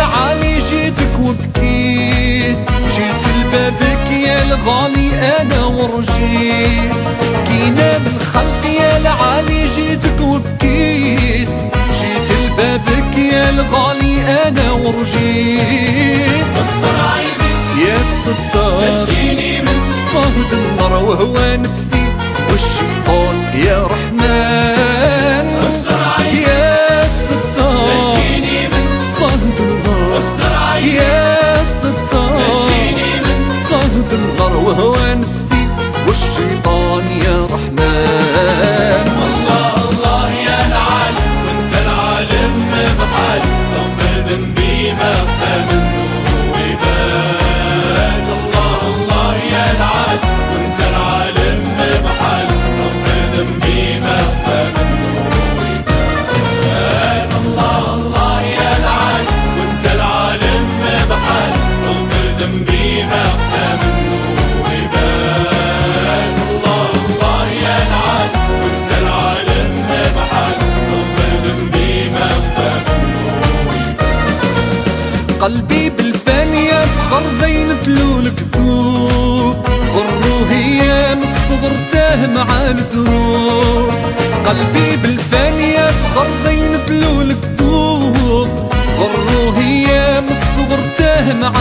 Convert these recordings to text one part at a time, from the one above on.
العالي جيتك وبكيت، جيت لبابك يا الغالي انا ورجيت، كينا الخلق يا العالي جيتك وبكيت، جيت لبابك يا الغالي انا ورجيت. استر عيبي يا ستار نجيني من صهد النار وهو نفسي والشيطان يا رحمن. استر عيبي يا ستار نجيني من صهد النار، استر عيبي يا ستار نجيني من صهد النار وهو نفسي والشيطان يا رحمن. الله الله يا العالم وانت العالم بحالي، اغفر ذنبي ما اخفى منه ويبان. الله الله يا العالم وانت العالم بحالي، اغفر ذنبي ما اخفى منه ويبان. الله الله يا العالم وانت العالم بحالي، اغفر ذنبي ما اخفى منه ويبان. الله الله يا العالم وانت العالم بحالي، اغفر ذنبي ما اخفى منه ويبان. قلبي بالفانية صغر زين تلول كذوب، غرو هي من الصغر تاه مع الدروب. قلبي بالفانية صغر زين تلول كذوب، غرو هي من الصغر تاه مع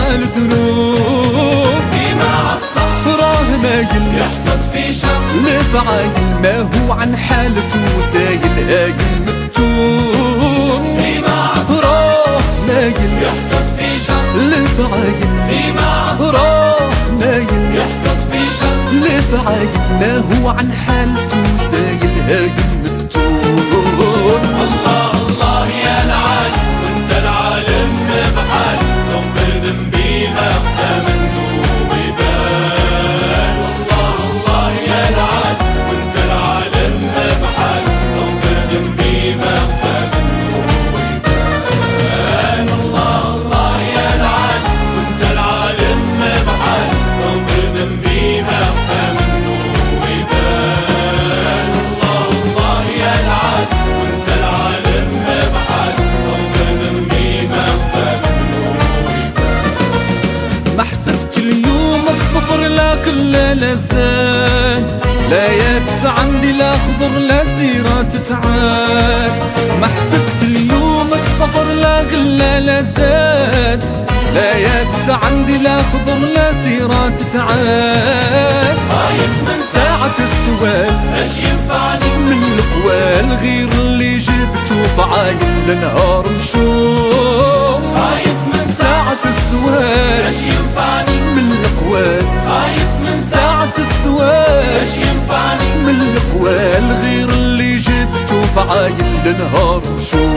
الدروب. ديما عالصح راه مايل يحصد في شر لفعايل ما هو عن حالته سايل هايل مفتون. ديما عالصح راه مايل يحصد في شر لفعايل، ديما عالصح راه مايل يحصد في شر لفعايل ما هو عن حالته سايل هايل مفتون. الله الله يا العالم وانت العالم بحالي، اغفر ذنبي ما اخفى منه ويبان. الله الله يا العالم وانت العالم بحالي، اغفر ذنبي ما اخفى منه ويبان. الله الله يا العالم وانت العالم بحالي، اغفر ذنبي ما اخفى منه ويبان. الله الله يا العالم وانت العالم بحالي، اغفر ذنبي ما اخفى منه ويبان. ما حسبت اليوم الصفر لا كل لا زاد، لا يابس عندي لا خضر لا زيرة تتعاد. ما حسبت اليوم الصفر لا كل لا زاد، لا يابس عندي لا خضر لا زيرة تتعاد. خايف من ساعة السؤال اش ينفعني من القوال غير اللي جبته فعايل لنهار مشوم. خايف من ساعة السؤال اش ينفعني من القوال، خايف من ساعة السؤال اش ينفعني من القوال غير اللي جبته فعايل لنهار مشوم.